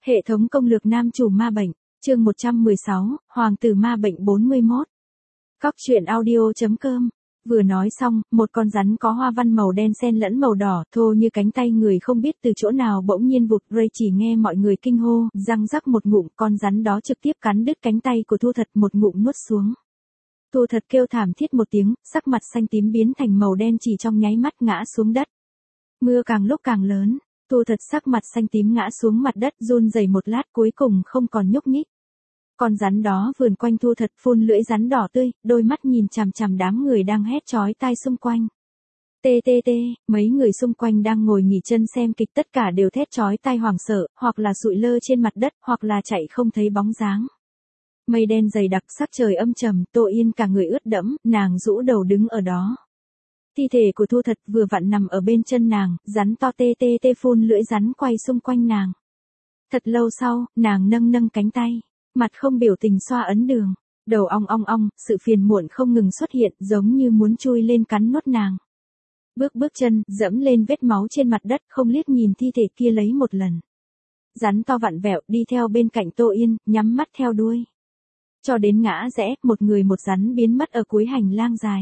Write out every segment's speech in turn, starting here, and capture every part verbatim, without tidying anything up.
Hệ thống công lược nam chủ ma bệnh, chương một trăm mười sáu, Hoàng tử ma bệnh bốn mươi mốt. Cóc truyện audio.com. Vừa nói xong, một con rắn có hoa văn màu đen xen lẫn màu đỏ, thô như cánh tay người không biết từ chỗ nào bỗng nhiên vụt. Ray chỉ nghe mọi người kinh hô, răng rắc một ngụm, con rắn đó trực tiếp cắn đứt cánh tay của Thu Thật, một ngụm nuốt xuống. Thu Thật kêu thảm thiết một tiếng, sắc mặt xanh tím biến thành màu đen chỉ trong nháy mắt ngã xuống đất. Mưa càng lúc càng lớn, Thu Thật sắc mặt xanh tím ngã xuống mặt đất, run rẩy một lát cuối cùng không còn nhúc nhích. Con rắn đó vườn quanh Thu Thật, phun lưỡi rắn đỏ tươi, đôi mắt nhìn chằm chằm đám người đang hét chói tai xung quanh. Tê tê tê, mấy người xung quanh đang ngồi nghỉ chân xem kịch tất cả đều thét chói tai hoảng sợ, hoặc là sụi lơ trên mặt đất, hoặc là chạy không thấy bóng dáng. Mây đen dày đặc, sắc trời âm trầm, Tô Yên cả người ướt đẫm, nàng rũ đầu đứng ở đó. Thi thể của Thu Thật vừa vặn nằm ở bên chân nàng, rắn to tê tê tê phun lưỡi rắn quay xung quanh nàng. Thật lâu sau, nàng nâng nâng cánh tay, mặt không biểu tình xoa ấn đường, đầu ong ong ong, sự phiền muộn không ngừng xuất hiện, giống như muốn chui lên cắn nuốt nàng. Bước bước chân, dẫm lên vết máu trên mặt đất, không liếc nhìn thi thể kia lấy một lần. Rắn to vặn vẹo, đi theo bên cạnh Tô Yên, nhắm mắt theo đuôi. Cho đến ngã rẽ, một người một rắn biến mất ở cuối hành lang dài.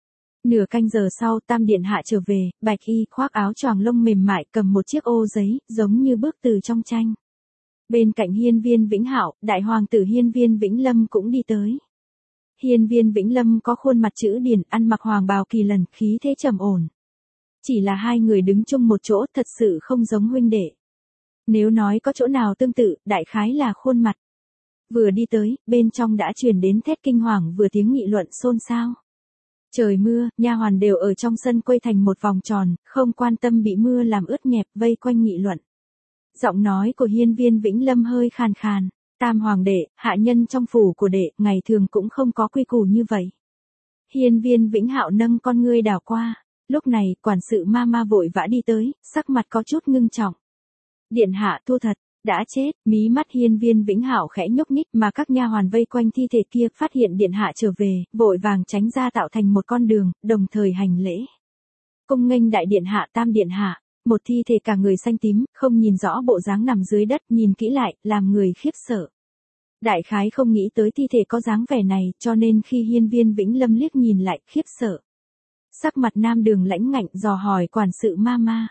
Nửa canh giờ sau, Tam Điện Hạ trở về, bạch y, khoác áo choàng lông mềm mại, cầm một chiếc ô giấy, giống như bước từ trong tranh. Bên cạnh Hiên Viên Vĩnh Hạo, đại hoàng tử Hiên Viên Vĩnh Lâm cũng đi tới. Hiên Viên Vĩnh Lâm có khuôn mặt chữ điển, ăn mặc hoàng bào kỳ lân, khí thế trầm ổn. Chỉ là hai người đứng chung một chỗ, thật sự không giống huynh đệ. Nếu nói có chỗ nào tương tự, đại khái là khuôn mặt. Vừa đi tới, bên trong đã truyền đến thét kinh hoàng vừa tiếng nghị luận xôn xao. Trời mưa, nha hoàn đều ở trong sân quây thành một vòng tròn, không quan tâm bị mưa làm ướt nhẹp, vây quanh nghị luận. Giọng nói của Hiên Viên Vĩnh Lâm hơi khàn khàn, Tam hoàng đệ, hạ nhân trong phủ của đệ, ngày thường cũng không có quy củ như vậy. Hiên Viên Vĩnh Hạo nâng con ngươi đảo qua, lúc này, quản sự ma ma vội vã đi tới, sắc mặt có chút ngưng trọng. Điện hạ, Thu Thật đã chết, mí mắt Hiên Viên Vĩnh Hạo khẽ nhúc nhích, mà các nha hoàn vây quanh thi thể kia phát hiện điện hạ trở về, vội vàng tránh ra tạo thành một con đường, đồng thời hành lễ. Cung nghênh đại điện hạ, Tam điện hạ. Một thi thể cả người xanh tím, không nhìn rõ bộ dáng nằm dưới đất, nhìn kỹ lại, làm người khiếp sợ. Đại khái không nghĩ tới thi thể có dáng vẻ này, cho nên khi Hiên Viên Vĩnh Lâm liếc nhìn lại, khiếp sợ. Sắc mặt Nam Đường lãnh ngạnh, dò hỏi quản sự ma ma.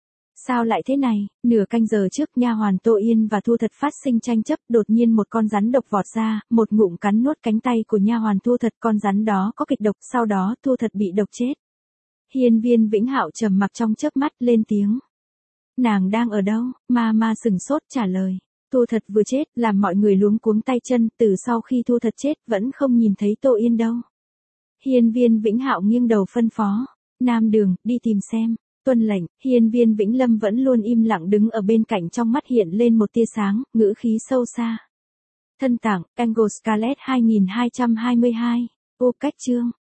Sao lại thế này? Nửa canh giờ trước, nha hoàn Tô Yên và Thu Thật phát sinh tranh chấp, đột nhiên một con rắn độc vọt ra, một ngụm cắn nuốt cánh tay của nha hoàn Thu Thật, con rắn đó có kịch độc, sau đó Thu Thật bị độc chết. Hiên Viên Vĩnh Hạo trầm mặc trong chớp mắt, lên tiếng. Nàng đang ở đâu? Ma ma sừng sốt trả lời. Thu Thật vừa chết, làm mọi người luống cuống tay chân, từ sau khi Thu Thật chết, vẫn không nhìn thấy Tô Yên đâu. Hiên Viên Vĩnh Hạo nghiêng đầu phân phó. Nam Đường, đi tìm xem. Tuân lệnh, Hiên Viên Vĩnh Lâm vẫn luôn im lặng đứng ở bên cạnh, trong mắt hiện lên một tia sáng, ngữ khí sâu xa. Thân tặng, Angle Scarlet hai nghìn hai trăm hai mươi hai. Ô cách chương.